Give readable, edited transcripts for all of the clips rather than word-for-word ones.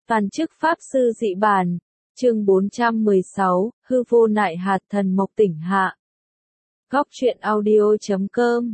Toàn chức Pháp Sư dị bản, chương 416, hư vô nại hạt thần mộc tỉnh hạ. Góc truyện audio.com,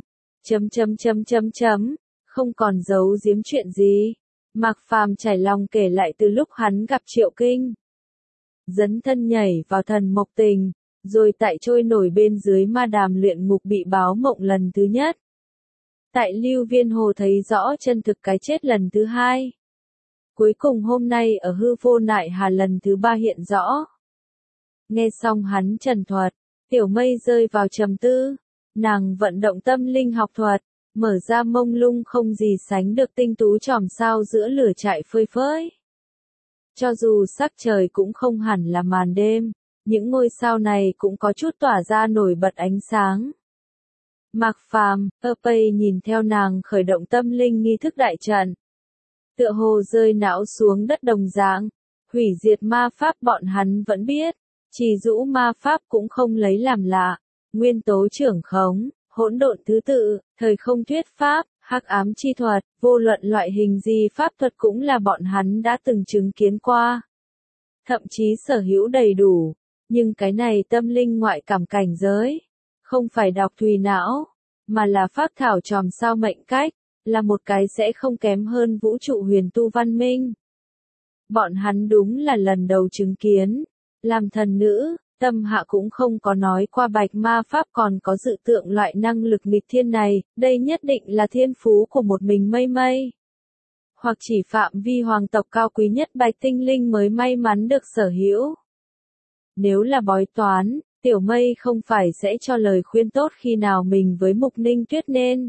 không còn giấu giếm chuyện gì. Mạc Phàm trải lòng kể lại từ lúc hắn gặp Triệu Kinh. Dấn thân nhảy vào thần mộc tình, rồi tại trôi nổi bên dưới ma đàm luyện ngục bị báo mộng lần thứ nhất. Tại Lưu Viên Hồ thấy rõ chân thực cái chết lần thứ hai. Cuối cùng hôm nay ở hư vô nại hà lần thứ ba hiện rõ. Nghe xong hắn trần thuật, Tiểu Mây rơi vào trầm tư, nàng vận động tâm linh học thuật, mở ra mông lung không gì sánh được tinh tú chòm sao giữa lửa trại phơi phới. Cho dù sắc trời cũng không hẳn là màn đêm, những ngôi sao này cũng có chút tỏa ra nổi bật ánh sáng. Mạc Phàm, Pei nhìn theo nàng khởi động tâm linh nghi thức đại trận. Tựa hồ rơi não xuống đất đồng dạng, hủy diệt ma pháp bọn hắn vẫn biết, trì rũ ma pháp cũng không lấy làm lạ, nguyên tố trưởng khống, hỗn độn thứ tự, thời không thuyết pháp, hắc ám chi thuật, vô luận loại hình gì pháp thuật cũng là bọn hắn đã từng chứng kiến qua. Thậm chí sở hữu đầy đủ, nhưng cái này tâm linh ngoại cảm cảnh giới, không phải đọc thùy não, mà là pháp thảo chòm sao mệnh cách, là một cái sẽ không kém hơn vũ trụ huyền tu văn minh. Bọn hắn đúng là lần đầu chứng kiến, làm thần nữ, Tâm Hạ cũng không có nói qua bạch ma pháp còn có dự tượng loại năng lực nghịch thiên này, đây nhất định là thiên phú của một mình Mây Mây. Hoặc chỉ phạm vi hoàng tộc cao quý nhất bạch tinh linh mới may mắn được sở hữu. Nếu là bói toán, Tiểu Mây không phải sẽ cho lời khuyên tốt khi nào mình với Mục Ninh Tuyết nên.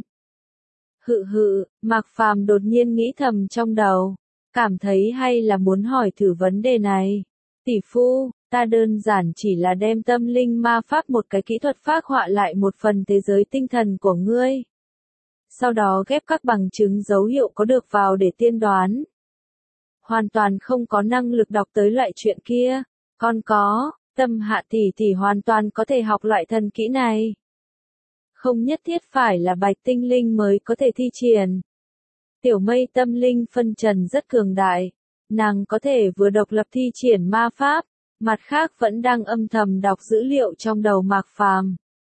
Mạc Phàm đột nhiên nghĩ thầm trong đầu, cảm thấy hay là muốn hỏi thử vấn đề này. Tỷ phu, ta đơn giản chỉ là đem tâm linh ma pháp một cái kỹ thuật phác họa lại một phần thế giới tinh thần của ngươi. Sau đó ghép các bằng chứng dấu hiệu có được vào để tiên đoán. Hoàn toàn không có năng lực đọc tới loại chuyện kia, còn có, Tâm Hạ tỷ hoàn toàn có thể học loại thần kỹ này. Không nhất thiết phải là bạch tinh linh mới có thể thi triển. Tiểu Mây tâm linh phân trần rất cường đại, nàng có thể vừa độc lập thi triển ma pháp, mặt khác vẫn đang âm thầm đọc dữ liệu trong đầu Mạc Phàm.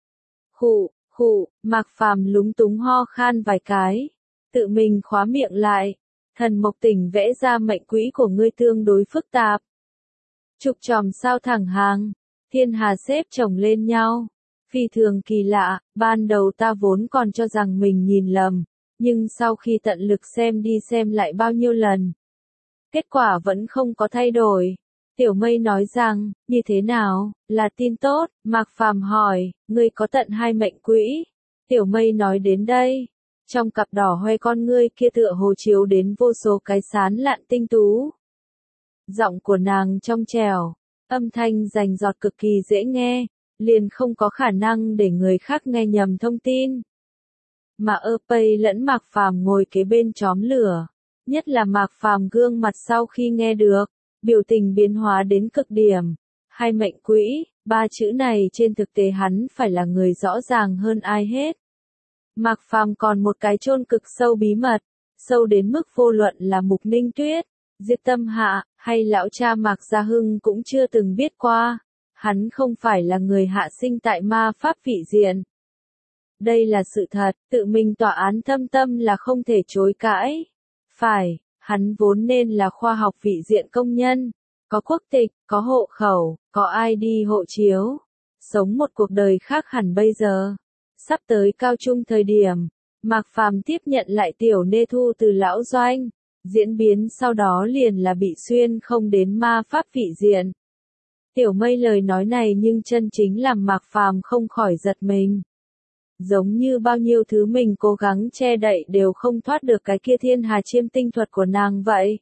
Mạc Phàm lúng túng ho khan vài cái, tự mình khóa miệng lại, thần mộc tỉnh vẽ ra mệnh quỹ của ngươi tương đối phức tạp. Trục chòm sao thẳng hàng, thiên hà xếp chồng lên nhau. Phi thường kỳ lạ, ban đầu ta vốn còn cho rằng mình nhìn lầm, nhưng sau khi tận lực xem đi xem lại bao nhiêu lần, kết quả vẫn không có thay đổi. Tiểu Mây nói rằng, như thế nào, là tin tốt, Mạc Phàm hỏi, ngươi có tận 2 mệnh quỹ. Tiểu Mây nói đến đây, trong cặp đỏ hoe con ngươi kia tựa hồ chiếu đến vô số cái sán lạn tinh tú. Giọng của nàng trong trẻo, âm thanh rành rọt cực kỳ dễ nghe. Liền không có khả năng để người khác nghe nhầm thông tin. Mà Pei lẫn Mạc Phàm ngồi kế bên chóm lửa, nhất là Mạc Phàm gương mặt sau khi nghe được, biểu tình biến hóa đến cực điểm. 2 mệnh quỹ, 3 chữ này trên thực tế hắn phải là người rõ ràng hơn ai hết. Mạc Phàm còn một cái chôn cực sâu bí mật, sâu đến mức vô luận là Mục Ninh Tuyết, Diệp Tâm Hạ, hay lão cha Mạc Gia Hưng cũng chưa từng biết qua. Hắn không phải là người hạ sinh tại ma pháp vị diện. Đây là sự thật, tự mình tòa án thâm tâm là không thể chối cãi. Phải, hắn vốn nên là khoa học vị diện công nhân, có quốc tịch, có hộ khẩu, có ID hộ chiếu, sống một cuộc đời khác hẳn bây giờ. Sắp tới cao trung thời điểm, Mạc Phàm tiếp nhận lại Tiểu Nê Thu từ lão Doanh, diễn biến sau đó liền là bị xuyên không đến ma pháp vị diện. Tiểu Mây lời nói này nhưng chân chính làm Mạc Phàm không khỏi giật mình. Giống như bao nhiêu thứ mình cố gắng che đậy đều không thoát được cái kia thiên hà chiêm tinh thuật của nàng vậy.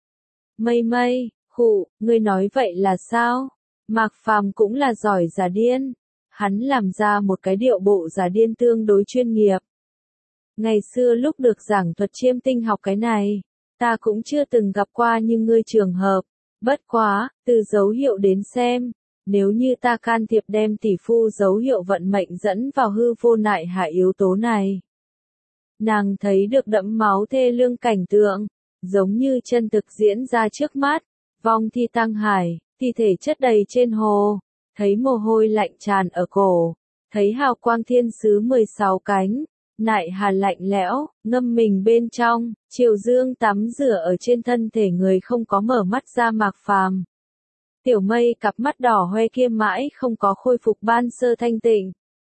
Mây, ngươi nói vậy là sao? Mạc Phàm cũng là giỏi giả điên. Hắn làm ra một cái điệu bộ giả điên tương đối chuyên nghiệp. Ngày xưa lúc được giảng thuật chiêm tinh học cái này, ta cũng chưa từng gặp qua như ngươi trường hợp. Bất quá, từ dấu hiệu đến xem, nếu như ta can thiệp đem tỷ phu dấu hiệu vận mệnh dẫn vào hư vô nại hạ yếu tố này. Nàng thấy được đẫm máu thê lương cảnh tượng, giống như chân thực diễn ra trước mắt, vong thi Tăng Hải, thi thể chất đầy trên hồ, thấy mồ hôi lạnh tràn ở cổ, thấy hào quang thiên sứ 16 cánh, nại hà lạnh lẽo, ngâm mình bên trong, chiều dương tắm rửa ở trên thân thể người không có mở mắt ra Mạc Phàm. Tiểu Mây cặp mắt đỏ hoe kia mãi không có khôi phục ban sơ thanh tịnh,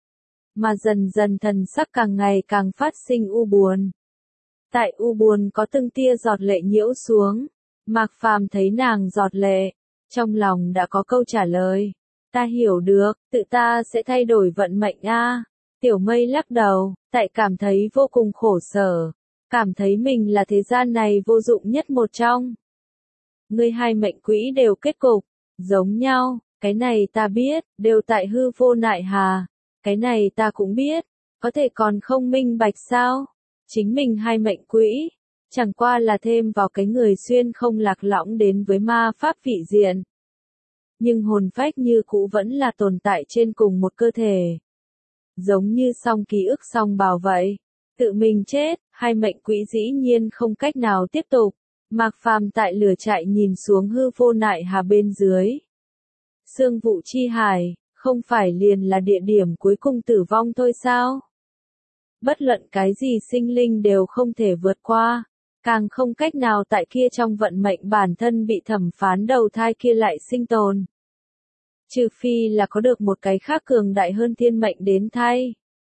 mà dần dần thần sắc càng ngày càng phát sinh u buồn. Tại u buồn có từng tia giọt lệ nhiễu xuống, Mạc Phàm thấy nàng giọt lệ, trong lòng đã có câu trả lời. Ta hiểu được, tự ta sẽ thay đổi vận mệnh a. Tiểu Mây lắc đầu, tại cảm thấy vô cùng khổ sở, cảm thấy mình là thế gian này vô dụng nhất một trong. Ngươi hai mệnh quỹ đều kết cục giống nhau, cái này ta biết, đều tại hư vô nại hà, cái này ta cũng biết, có thể còn không minh bạch sao? Chính mình hai mệnh quỹ, chẳng qua là thêm vào cái người xuyên không lạc lõng đến với ma pháp vị diện. Nhưng hồn phách như cũ vẫn là tồn tại trên cùng một cơ thể. Giống như song ký ức song bào vậy. Tự mình chết, hai mệnh quỹ dĩ nhiên không cách nào tiếp tục. Mạc Phàm tại lửa trại nhìn xuống hư vô nại hà bên dưới. Sương vụ chi hải, không phải liền là địa điểm cuối cùng tử vong thôi sao? Bất luận cái gì sinh linh đều không thể vượt qua, càng không cách nào tại kia trong vận mệnh bản thân bị thẩm phán đầu thai kia lại sinh tồn. Trừ phi là có được một cái khác cường đại hơn thiên mệnh đến thay.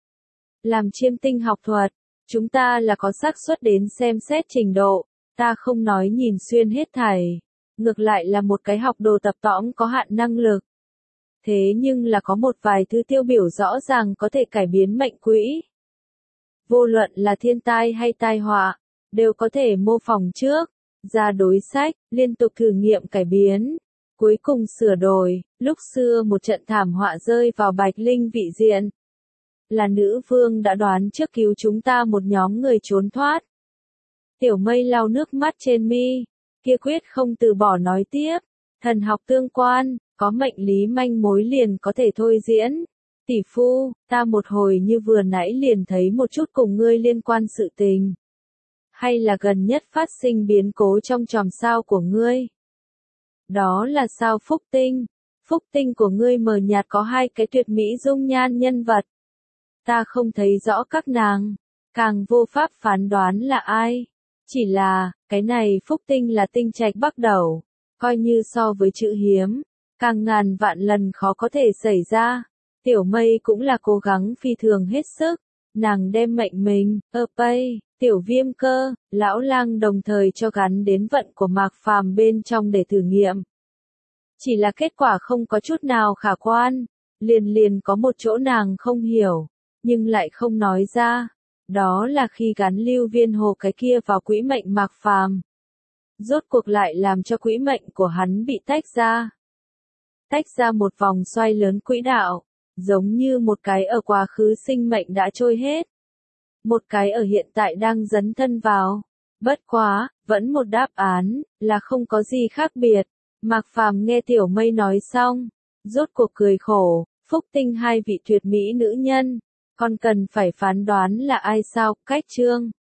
Làm chiêm tinh học thuật, chúng ta là có xác suất đến xem xét trình độ, ta không nói nhìn xuyên hết thảy, ngược lại là một cái học đồ tập tõm có hạn năng lực. Thế nhưng là có một vài thứ tiêu biểu rõ ràng có thể cải biến mệnh quỹ. Vô luận là thiên tai hay tai họa, đều có thể mô phỏng trước, ra đối sách, liên tục thử nghiệm cải biến, cuối cùng sửa đổi. Lúc xưa một trận thảm họa rơi vào Bạch Linh vị diện. Là nữ vương đã đoán trước cứu chúng ta một nhóm người trốn thoát. Tiểu Mây lau nước mắt trên mi, kia quyết không từ bỏ nói tiếp, thần học tương quan, có mệnh lý manh mối liền có thể thôi diễn. Tỷ phu, ta một hồi như vừa nãy liền thấy một chút cùng ngươi liên quan sự tình. Hay là gần nhất phát sinh biến cố trong chòm sao của ngươi? Đó là sao phúc tinh. Phúc tinh của ngươi mờ nhạt có hai cái tuyệt mỹ dung nhan nhân vật. Ta không thấy rõ các nàng, càng vô pháp phán đoán là ai. Chỉ là, cái này phúc tinh là tinh trạch bắt đầu, coi như so với chữ hiếm, càng ngàn vạn lần khó có thể xảy ra. Tiểu Mây cũng là cố gắng phi thường hết sức, nàng đem mệnh mình, Tiểu Viêm Cơ, Lão Lang đồng thời cho gắn đến vận của Mạc Phàm bên trong để thử nghiệm. Chỉ là kết quả không có chút nào khả quan, liền có một chỗ nàng không hiểu, nhưng lại không nói ra. Đó là khi gắn lưu viên hồ cái kia vào quỹ mệnh Mạc Phàm. Rốt cuộc lại làm cho quỹ mệnh của hắn bị tách ra. Tách ra một vòng xoay lớn quỹ đạo, giống như một cái ở quá khứ sinh mệnh đã trôi hết. Một cái ở hiện tại đang dấn thân vào. Bất quá, vẫn một đáp án, là không có gì khác biệt. Mạc Phàm nghe Tiểu Mây nói xong, rốt cuộc cười khổ, phúc tinh hai vị tuyệt mỹ nữ nhân, còn cần phải phán đoán là ai sao? Cách chương